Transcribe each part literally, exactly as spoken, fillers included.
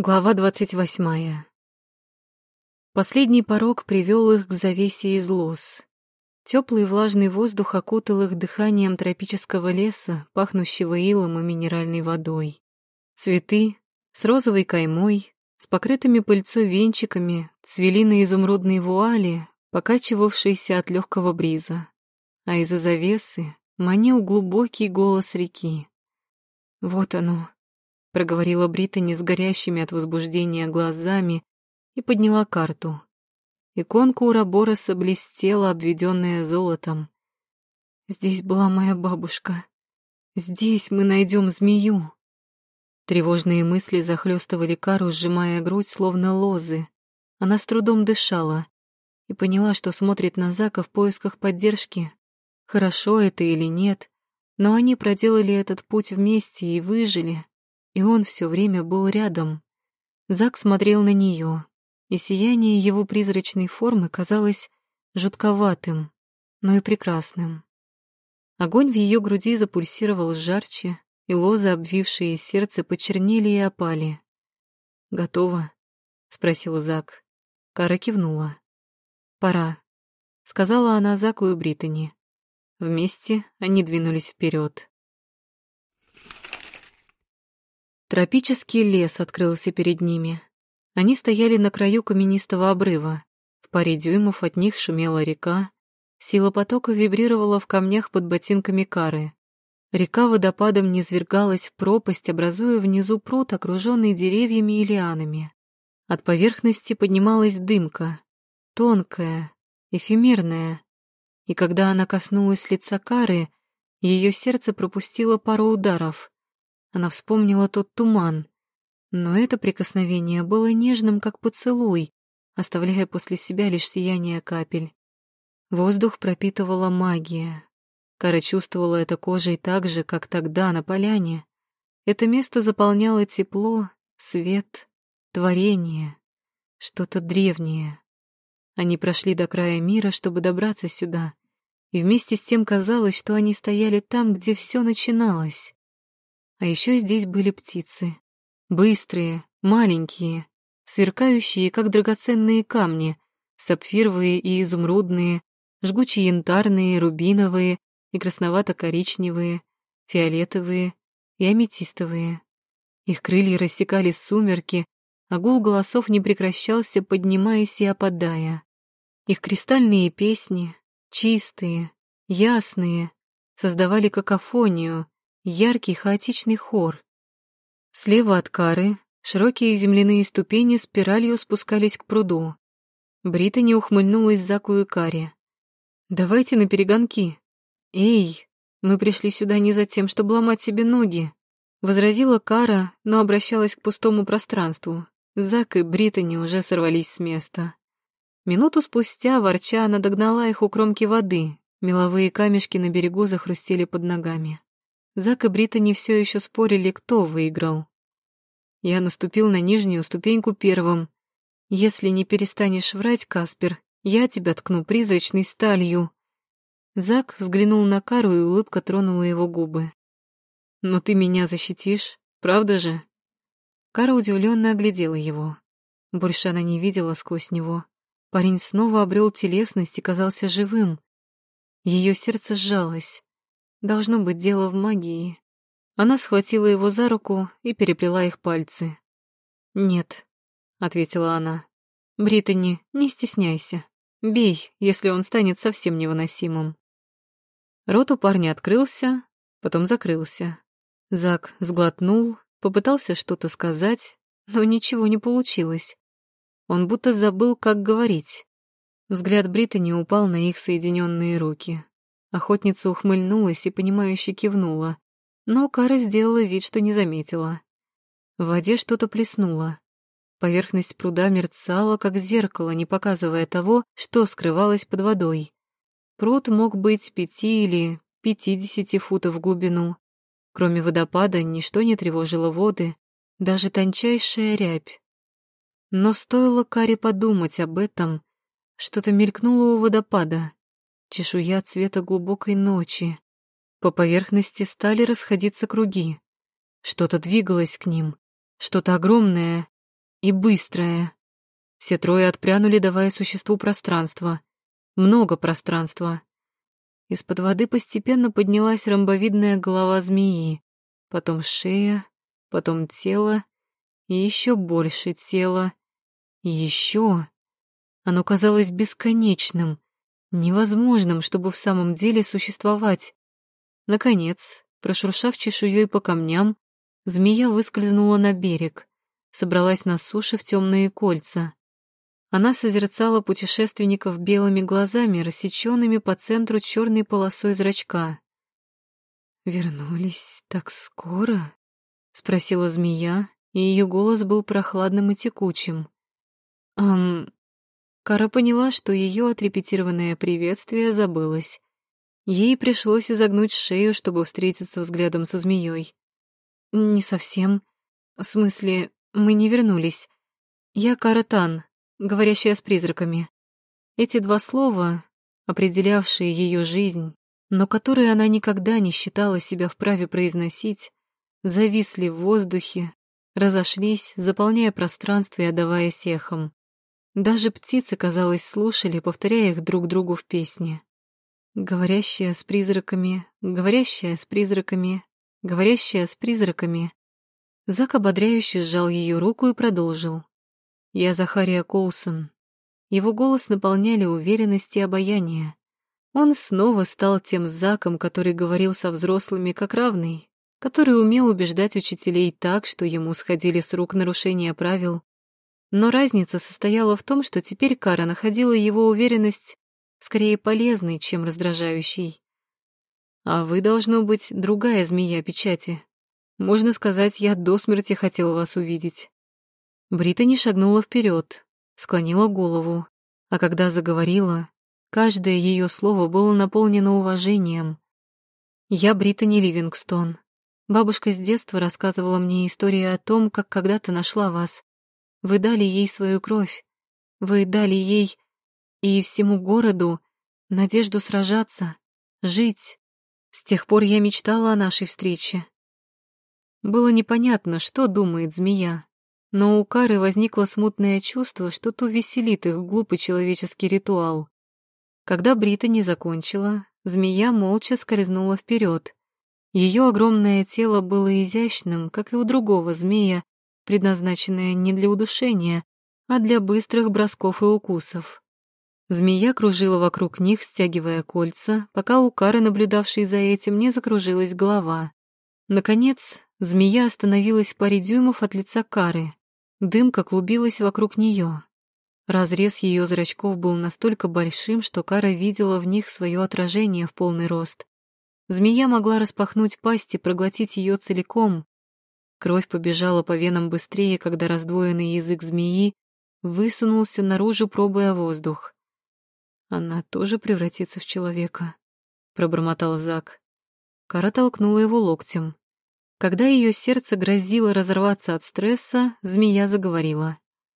Глава двадцать восьмая. Последний порог привел их к завесе из лоз. Теплый влажный воздух окутал их дыханием тропического леса, пахнущего илом и минеральной водой. Цветы с розовой каймой, с покрытыми пыльцой венчиками, цвели на изумрудной вуале, покачивавшейся от легкого бриза. А из-за завесы манил глубокий голос реки. Вот оно. Проговорила Британи с горящими от возбуждения глазами и подняла карту. Иконка Урабороса блестела, обведенная золотом. «Здесь была моя бабушка. Здесь мы найдем змею». Тревожные мысли захлестывали Кару, сжимая грудь, словно лозы. Она с трудом дышала и поняла, что смотрит на Зака в поисках поддержки. Хорошо это или нет, но они проделали этот путь вместе и выжили. И он все время был рядом. Зак смотрел на нее, и сияние его призрачной формы казалось жутковатым, но и прекрасным. Огонь в ее груди запульсировал жарче, и лозы, обвившие сердце, почернели и опали. «Готово?» — спросил Зак. Кара кивнула. «Пора», — сказала она Заку и Британи. Вместе они двинулись вперед. Тропический лес открылся перед ними. Они стояли на краю каменистого обрыва. В паре дюймов от них шумела река. Сила потока вибрировала в камнях под ботинками Кары. Река водопадом низвергалась в пропасть, образуя внизу пруд, окруженный деревьями и лианами. От поверхности поднималась дымка, тонкая, эфемерная. И когда она коснулась лица Кары, ее сердце пропустило пару ударов. Она вспомнила тот туман, но это прикосновение было нежным, как поцелуй, оставляя после себя лишь сияние капель. Воздух пропитывала магия. Кара чувствовала это кожей так же, как тогда на поляне. Это место заполняло тепло, свет, творение, что-то древнее. Они прошли до края мира, чтобы добраться сюда, и вместе с тем казалось, что они стояли там, где все начиналось. А еще здесь были птицы. Быстрые, маленькие, сверкающие, как драгоценные камни, сапфировые и изумрудные, жгучие янтарные, рубиновые и красновато-коричневые, фиолетовые и аметистовые. Их крылья рассекали сумерки, а гул голосов не прекращался, поднимаясь и опадая. Их кристальные песни, чистые, ясные, создавали какофонию, яркий хаотичный хор. Слева от Кары широкие земляные ступени спиралью спускались к пруду. Британи ухмыльнулась Заку и Каре. «Давайте на перегонки». «Эй, мы пришли сюда не за тем, чтобы ломать себе ноги», — возразила Кара, но обращалась к пустому пространству. Зак и Британи уже сорвались с места. Минуту спустя, ворча, она догнала их у кромки воды. Меловые камешки на берегу захрустели под ногами. Зак и Британи все еще спорили, кто выиграл. Я наступил на нижнюю ступеньку первым. Если не перестанешь врать, Каспер, я тебя ткну призрачной сталью. Зак взглянул на Кару, и улыбка тронула его губы. Но ты меня защитишь, правда же? Кара удивленно оглядела его. Больше она не видела сквозь него. Парень снова обрел телесность и казался живым. Ее сердце сжалось. Должно быть дело в магии. Она схватила его за руку и переплела их пальцы. «Нет», — ответила она. «Британи, не стесняйся. Бей, если он станет совсем невыносимым». Рот у парня открылся, потом закрылся. Зак сглотнул, попытался что-то сказать, но ничего не получилось. Он будто забыл, как говорить. Взгляд Британи упал на их соединенные руки. Охотница ухмыльнулась и, понимающе кивнула, но Кара сделала вид, что не заметила. В воде что-то плеснуло. Поверхность пруда мерцала, как зеркало, не показывая того, что скрывалось под водой. Пруд мог быть пяти или пятидесяти футов в глубину. Кроме водопада ничто не тревожило воды, даже тончайшая рябь. Но стоило Каре подумать об этом, что-то мелькнуло у водопада. Чешуя цвета глубокой ночи. По поверхности стали расходиться круги. Что-то двигалось к ним, что-то огромное, и быстрое. Все трое отпрянули, давая существу пространство. Много пространства. Из-под воды постепенно поднялась ромбовидная голова змеи, потом шея, потом тело и еще больше тела. И еще. Оно казалось бесконечным, невозможным, чтобы в самом деле существовать. Наконец, прошуршав чешуей по камням, змея выскользнула на берег, собралась на суше в темные кольца. Она созерцала путешественников белыми глазами, рассеченными по центру черной полосой зрачка. «Вернулись так скоро?» — спросила змея, и ее голос был прохладным и текучим. «Ам...» Кара поняла, что ее отрепетированное приветствие забылось. Ей пришлось изогнуть шею, чтобы встретиться взглядом со змеей. «Не совсем. В смысле, мы не вернулись. Я Кара Тан, говорящая с призраками». Эти два слова, определявшие ее жизнь, но которые она никогда не считала себя вправе произносить, зависли в воздухе, разошлись, заполняя пространство и отдаваясь эхом. Даже птицы, казалось, слушали, повторяя их друг другу в песне. Говорящая с призраками, говорящая с призраками, говорящая с призраками. Зак ободряюще сжал ее руку и продолжил. «Я Захария Коулсон». Его голос наполняли уверенность и обаяние. Он снова стал тем Заком, который говорил со взрослыми как равный, который умел убеждать учителей так, что ему сходили с рук нарушения правил. Но разница состояла в том, что теперь Кара находила его уверенность скорее полезной, чем раздражающей. «А вы, должно быть, другая змея печати. Можно сказать, я до смерти хотела вас увидеть». Британи шагнула вперед, склонила голову, а когда заговорила, каждое ее слово было наполнено уважением. «Я Британи Ливингстон. Бабушка с детства рассказывала мне историю о том, как когда-то нашла вас. Вы дали ей свою кровь. Вы дали ей и всему городу надежду сражаться, жить. С тех пор я мечтала о нашей встрече». Было непонятно, что думает змея, но у Кары возникло смутное чувство, что то веселит их глупый человеческий ритуал. Когда Британи закончила, змея молча скользнула вперед. Ее огромное тело было изящным, как и у другого змея, предназначенное не для удушения, а для быстрых бросков и укусов. Змея кружила вокруг них, стягивая кольца, пока у Кары, наблюдавшей за этим, не закружилась голова. Наконец, змея остановилась в паре дюймов от лица Кары. Дымка клубилась вокруг нее. Разрез ее зрачков был настолько большим, что Кара видела в них свое отражение в полный рост. Змея могла распахнуть пасть и проглотить ее целиком. Кровь побежала по венам быстрее, когда раздвоенный язык змеи высунулся наружу, пробуя воздух. «Она тоже превратится в человека», — пробормотал Зак. Кара толкнула его локтем. Когда ее сердце грозило разорваться от стресса, змея заговорила.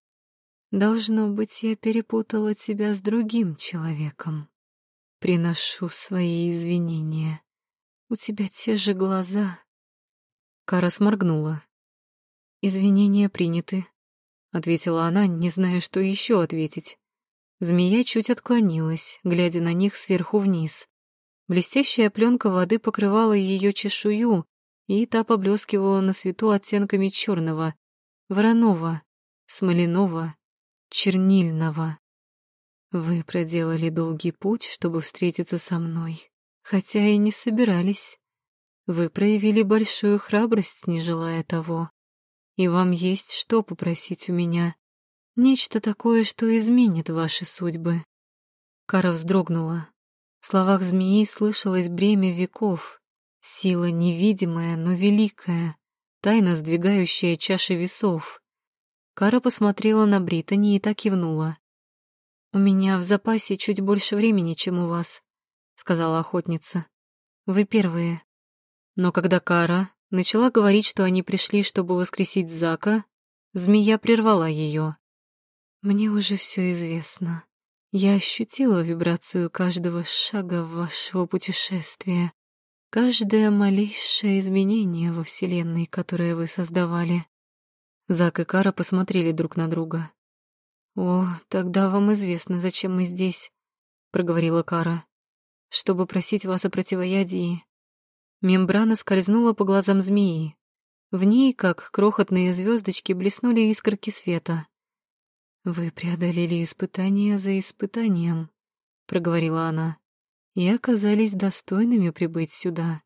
«Должно быть, я перепутала тебя с другим человеком. Приношу свои извинения. У тебя те же глаза». Кара сморгнула. «Извинения приняты», — ответила она, не зная, что еще ответить. Змея чуть отклонилась, глядя на них сверху вниз. Блестящая пленка воды покрывала ее чешую, и та поблескивала на свету оттенками черного, вороного, смоляного, чернильного. «Вы проделали долгий путь, чтобы встретиться со мной, хотя и не собирались. Вы проявили большую храбрость, не желая того. И вам есть что попросить у меня. Нечто такое, что изменит ваши судьбы». Кара вздрогнула. В словах змеи слышалось бремя веков, сила невидимая, но великая, тайно сдвигающая чаши весов. Кара посмотрела на Британи и так кивнула. «У меня в запасе чуть больше времени, чем у вас», — сказала охотница. «Вы первые». Но когда Кара начала говорить, что они пришли, чтобы воскресить Зака, змея прервала ее. «Мне уже все известно. Я ощутила вибрацию каждого шага вашего путешествия, каждое малейшее изменение во Вселенной, которое вы создавали. Зак и Кара посмотрели друг на друга. «О, тогда вам известно, зачем мы здесь», — проговорила Кара. «Чтобы просить вас о противоядии». Мембрана скользнула по глазам змеи. В ней, как крохотные звездочки, блеснули искорки света. «Вы преодолели испытание за испытанием», — проговорила она, «и оказались достойными прибыть сюда».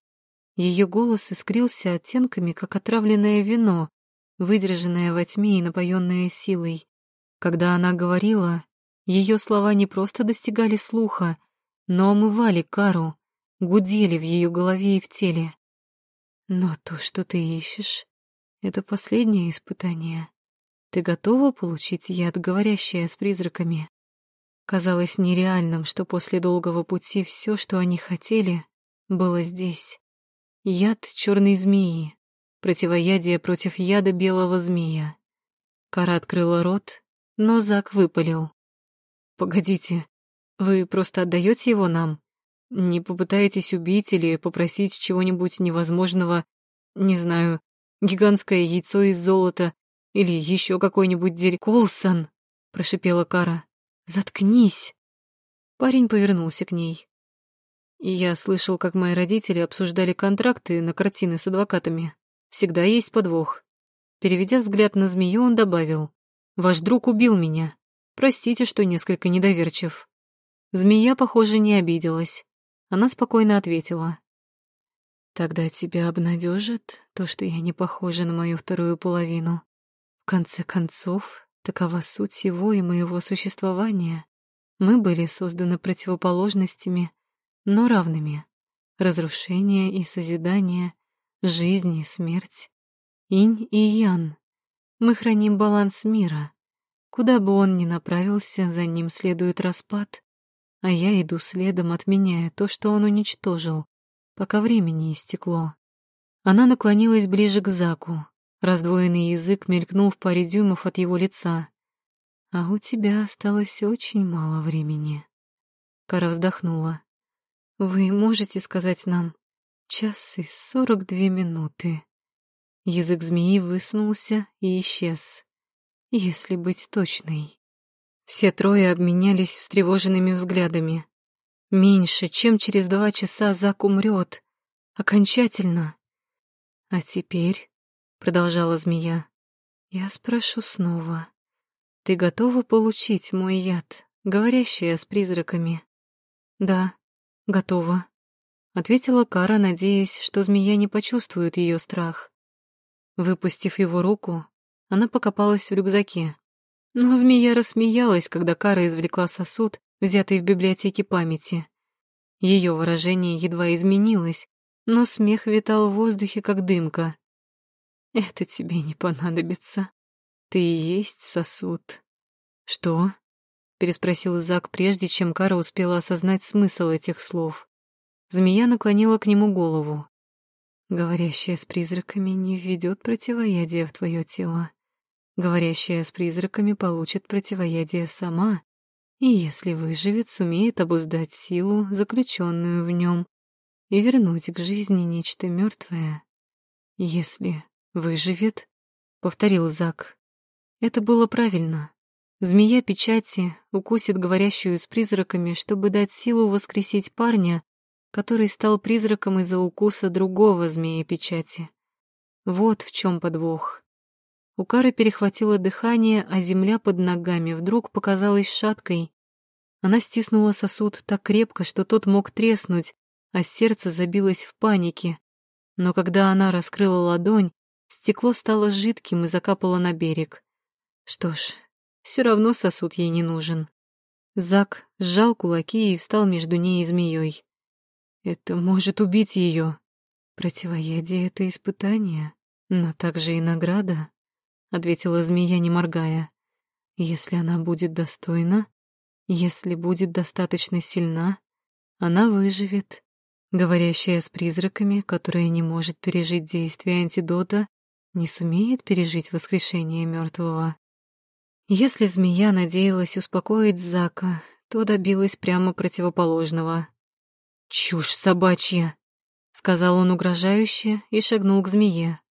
Ее голос искрился оттенками, как отравленное вино, выдержанное во тьме и напоенное силой. Когда она говорила, ее слова не просто достигали слуха, но омывали Кару, гудели в ее голове и в теле. «Но то, что ты ищешь, — это последнее испытание. Ты готова получить яд, говорящее с призраками?» Казалось нереальным, что после долгого пути все, что они хотели, было здесь. Яд черной змеи, противоядие против яда белого змея. Кара открыла рот, но Зак выпалил. «Погодите, вы просто отдаете его нам? Не попытаетесь убить или попросить чего-нибудь невозможного, не знаю, гигантское яйцо из золота или еще какой-нибудь дерь...» «Колсон!» — прошипела Кара. «Заткнись!» Парень повернулся к ней. И я слышал, как мои родители обсуждали контракты на картины с адвокатами. Всегда есть подвох. Переведя взгляд на змею, он добавил: «Ваш друг убил меня. Простите, что несколько недоверчив». Змея, похоже, не обиделась. Она спокойно ответила: «Тогда тебя обнадежит то, что я не похожа на мою вторую половину. В конце концов, такова суть его и моего существования. Мы были созданы противоположностями, но равными. Разрушение и созидание, жизнь и смерть, инь и ян. Мы храним баланс мира. Куда бы он ни направился, за ним следует распад, а я иду следом, отменяя то, что он уничтожил, пока время не истекло». Она наклонилась ближе к Заку. Раздвоенный язык мелькнул в паре дюймов от его лица. «А у тебя осталось очень мало времени». Кара вздохнула. «Вы можете сказать нам час и сорок две минуты?» Язык змеи высунулся и исчез. «Если быть точной». Все трое обменялись встревоженными взглядами. Меньше, чем через два часа Зак умрет. Окончательно. «А теперь», — продолжала змея, — «я спрошу снова. Ты готова получить мой яд, говорящий с призраками?» «Да, готова», — ответила Кара, надеясь, что змея не почувствует ее страх. Выпустив его руку, она покопалась в рюкзаке. Но змея рассмеялась, когда Кара извлекла сосуд, взятый в библиотеке памяти. Ее выражение едва изменилось, но смех витал в воздухе, как дымка. «Это тебе не понадобится. Ты и есть сосуд». «Что?» — переспросил Зак, прежде чем Кара успела осознать смысл этих слов. Змея наклонила к нему голову. «Говорящая с призраками не введет противоядие в твое тело. Говорящая с призраками получит противоядие сама, и если выживет, сумеет обуздать силу, заключенную в нем, и вернуть к жизни нечто мертвое. Если выживет», — повторил Зак. Это было правильно. Змея печати укусит говорящую с призраками, чтобы дать силу воскресить парня, который стал призраком из-за укуса другого змея печати. Вот в чем подвох. У Кары перехватило дыхание, а земля под ногами вдруг показалась шаткой. Она стиснула сосуд так крепко, что тот мог треснуть, а сердце забилось в панике. Но когда она раскрыла ладонь, стекло стало жидким и закапало на берег. Что ж, все равно сосуд ей не нужен. Зак сжал кулаки и встал между ней и змеей. «Это может убить ее. Противоядие — это испытание, но также и награда», — ответила змея, не моргая. «Если она будет достойна, если будет достаточно сильна, она выживет. Говорящая с призраками, которая не может пережить действие антидота, не сумеет пережить воскрешение мертвого». Если змея надеялась успокоить Зака, то добилась прямо противоположного. «Чушь собачья!» — сказал он угрожающе и шагнул к змее.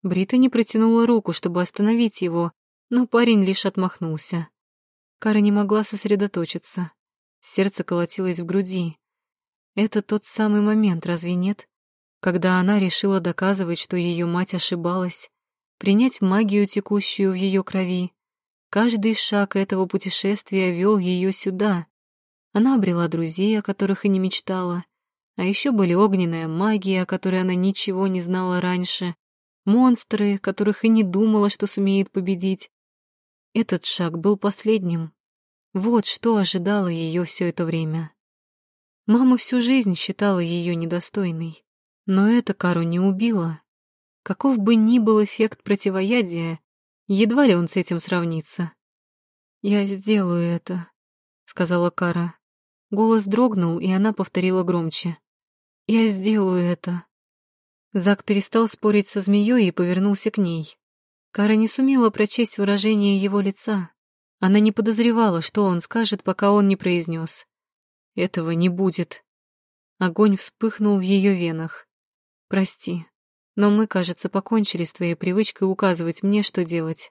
Британи протянула руку, чтобы остановить его, но парень лишь отмахнулся. Кара не могла сосредоточиться. Сердце колотилось в груди. Это тот самый момент, разве нет? Когда она решила доказывать, что ее мать ошибалась, принять магию, текущую в ее крови. Каждый шаг этого путешествия вел ее сюда. Она обрела друзей, о которых и не мечтала. А еще были огненная магия, о которой она ничего не знала раньше, монстры, которых и не думала, что сумеет победить. Этот шаг был последним. Вот что ожидало ее все это время. Мама всю жизнь считала ее недостойной, но это Кару не убило. Каков бы ни был эффект противоядия, едва ли он с этим сравнится. «Я сделаю это», — сказала Кара. Голос дрогнул, и она повторила громче. «Я сделаю это». Зак перестал спорить со змеей и повернулся к ней. Кара не сумела прочесть выражение его лица. Она не подозревала, что он скажет, пока он не произнес. «Этого не будет». Огонь вспыхнул в ее венах. «Прости, но мы, кажется, покончили с твоей привычкой указывать мне, что делать».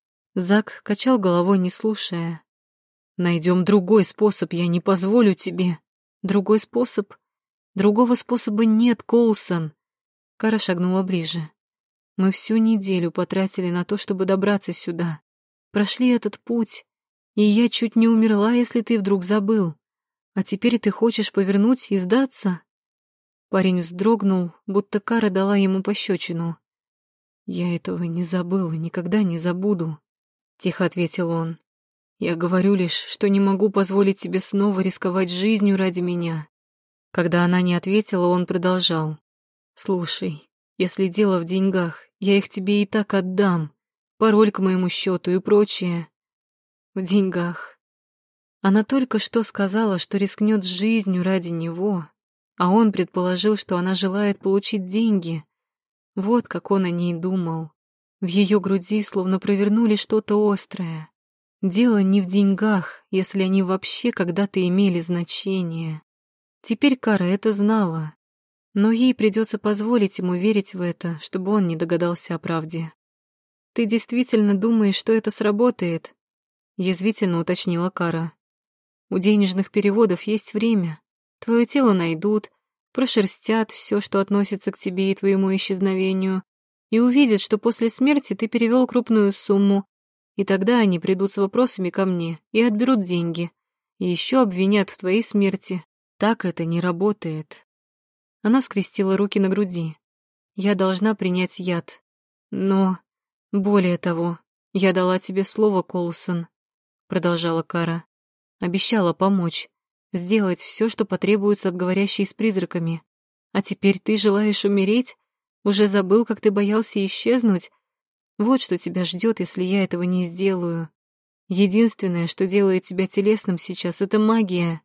Зак качал головой, не слушая. «Найдем другой способ, я не позволю тебе». «Другой способ?» «Другого способа нет, Коулсон». Кара шагнула ближе. «Мы всю неделю потратили на то, чтобы добраться сюда. Прошли этот путь, и я чуть не умерла, если ты вдруг забыл. А теперь ты хочешь повернуть и сдаться?» Парень вздрогнул, будто Кара дала ему пощечину. «Я этого не забыл и никогда не забуду», — тихо ответил он. «Я говорю лишь, что не могу позволить тебе снова рисковать жизнью ради меня». Когда она не ответила, он продолжал. «Слушай, если дело в деньгах, я их тебе и так отдам. Пароль к моему счету и прочее». «В деньгах». Она только что сказала, что рискнет жизнью ради него, а он предположил, что она желает получить деньги. Вот как он о ней думал. В ее груди словно провернули что-то острое. Дело не в деньгах, если они вообще когда-то имели значение. Теперь Кара это знала, но ей придется позволить ему верить в это, чтобы он не догадался о правде. «Ты действительно думаешь, что это сработает?» — язвительно уточнила Кара. «У денежных переводов есть время. Твое тело найдут, прошерстят все, что относится к тебе и твоему исчезновению, и увидят, что после смерти ты перевел крупную сумму, и тогда они придут с вопросами ко мне и отберут деньги, и еще обвинят в твоей смерти. Так это не работает». Она скрестила руки на груди. «Я должна принять яд. Но, более того, я дала тебе слово, Коулсон», — продолжала Кара. «Обещала помочь, сделать все, что потребуется от говорящей с призраками. А теперь ты желаешь умереть? Уже забыл, как ты боялся исчезнуть? Вот что тебя ждет, если я этого не сделаю. Единственное, что делает тебя телесным сейчас, — это магия».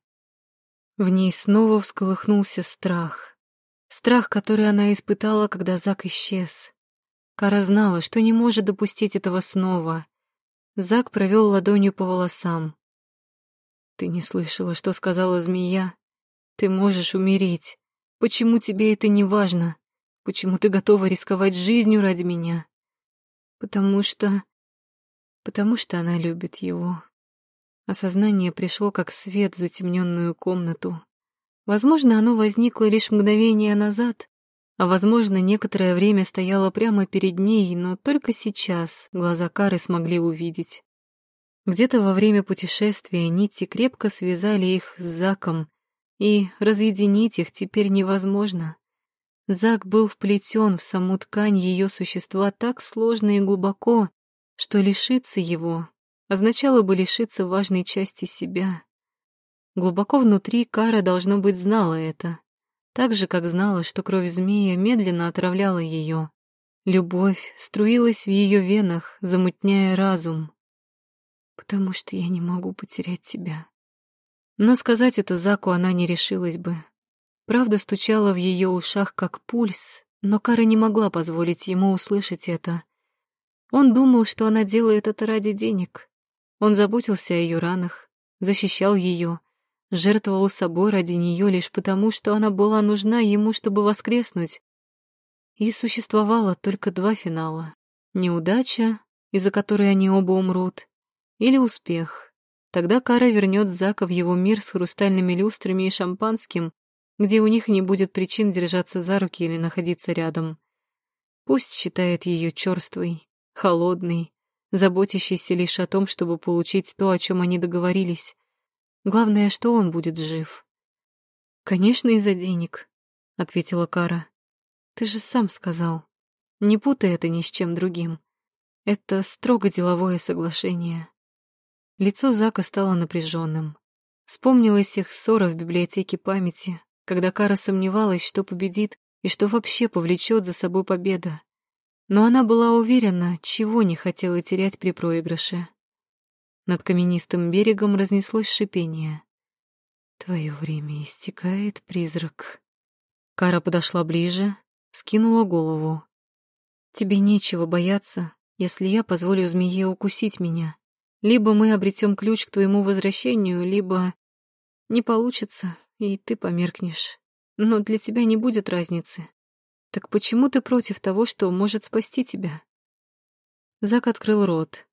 В ней снова всколыхнулся страх. Страх, который она испытала, когда Зак исчез. Кара знала, что не может допустить этого снова. Зак провел ладонью по волосам. «Ты не слышала, что сказала змея? Ты можешь умереть. Почему тебе это не важно? Почему ты готова рисковать жизнью ради меня?» «Потому что... потому что она любит его». Осознание пришло как свет в затемненную комнату. Возможно, оно возникло лишь мгновение назад, а, возможно, некоторое время стояло прямо перед ней, но только сейчас глаза Кары смогли увидеть. Где-то во время путешествия нити крепко связали их с Заком, и разъединить их теперь невозможно. Зак был вплетен в саму ткань ее существа так сложно и глубоко, что лишиться его означало бы лишиться важной части себя. Глубоко внутри Кара, должно быть, знала это, так же, как знала, что кровь змея медленно отравляла ее. Любовь струилась в ее венах, замутняя разум. «Потому что я не могу потерять тебя». Но сказать это Заку она не решилась бы. Правда стучала в ее ушах, как пульс, но Кара не могла позволить ему услышать это. Он думал, что она делает это ради денег. Он заботился о ее ранах, защищал ее, жертвовал собой ради нее лишь потому, что она была нужна ему, чтобы воскреснуть. И существовало только два финала. Неудача, из-за которой они оба умрут, или успех. Тогда Кара вернет Зака в его мир с хрустальными люстрами и шампанским, где у них не будет причин держаться за руки или находиться рядом. Пусть считает ее черствой, холодной, заботящейся лишь о том, чтобы получить то, о чем они договорились. Главное, что он будет жив. «Конечно, из-за денег», — ответила Кара. «Ты же сам сказал. Не путай это ни с чем другим. Это строго деловое соглашение». Лицо Зака стало напряженным. Вспомнилась их ссора в библиотеке памяти, когда Кара сомневалась, что победит и что вообще повлечет за собой победа. Но она была уверена, чего не хотела терять при проигрыше. Над каменистым берегом разнеслось шипение. «Твое время истекает, призрак». Кара подошла ближе, скинула голову. «Тебе нечего бояться, если я позволю змее укусить меня. Либо мы обретем ключ к твоему возвращению, либо не получится, и ты померкнешь. Но для тебя не будет разницы. Так почему ты против того, что может спасти тебя?» Зак открыл рот.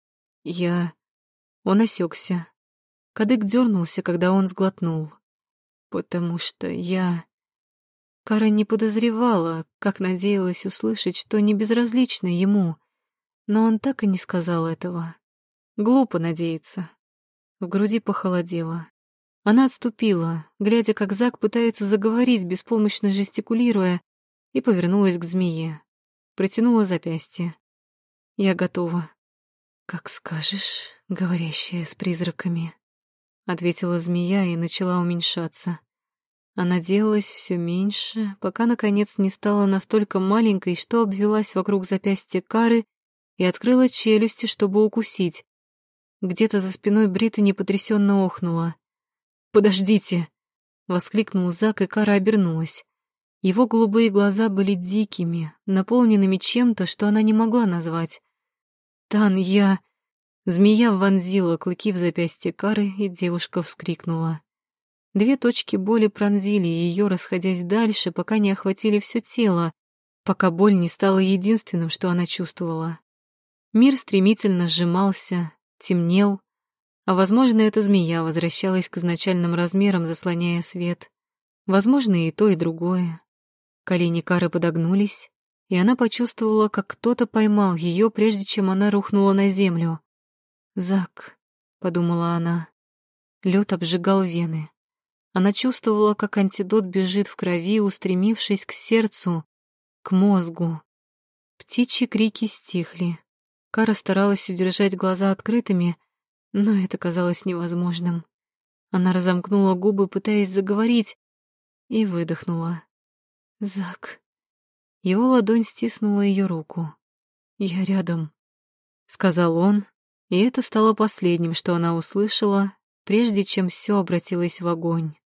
«Я...» Он осекся. Кадык дернулся, когда он сглотнул. «Потому что я...» Кара не подозревала, как надеялась услышать, что не безразлично ему, но он так и не сказал этого. Глупо надеяться. В груди похолодело. Она отступила, глядя, как Зак пытается заговорить, беспомощно жестикулируя, и повернулась к змее. Протянула запястье. «Я готова». «Как скажешь, говорящая с призраками», — ответила змея и начала уменьшаться. Она делалась все меньше, пока, наконец, не стала настолько маленькой, что обвелась вокруг запястья Кары и открыла челюсти, чтобы укусить. Где-то за спиной Британи потрясенно охнула. «Подождите!» — воскликнул Зак, и Кара обернулась. Его голубые глаза были дикими, наполненными чем-то, что она не могла назвать. «Тан, я...» Змея вонзила клыки в запястье Кары, и девушка вскрикнула. Две точки боли пронзили ее, расходясь дальше, пока не охватили все тело, пока боль не стала единственным, что она чувствовала. Мир стремительно сжимался, темнел, а, возможно, эта змея возвращалась к изначальным размерам, заслоняя свет. Возможно, и то, и другое. Колени Кары подогнулись, и она почувствовала, как кто-то поймал ее, прежде чем она рухнула на землю. «Зак», — подумала она. Лед обжигал вены. Она чувствовала, как антидот бежит в крови, устремившись к сердцу, к мозгу. Птичьи крики стихли. Кара старалась удержать глаза открытыми, но это казалось невозможным. Она разомкнула губы, пытаясь заговорить, и выдохнула. «Зак». Его ладонь стиснула ее руку. «Я рядом», — сказал он, и это стало последним, что она услышала, прежде чем все обратилось в огонь.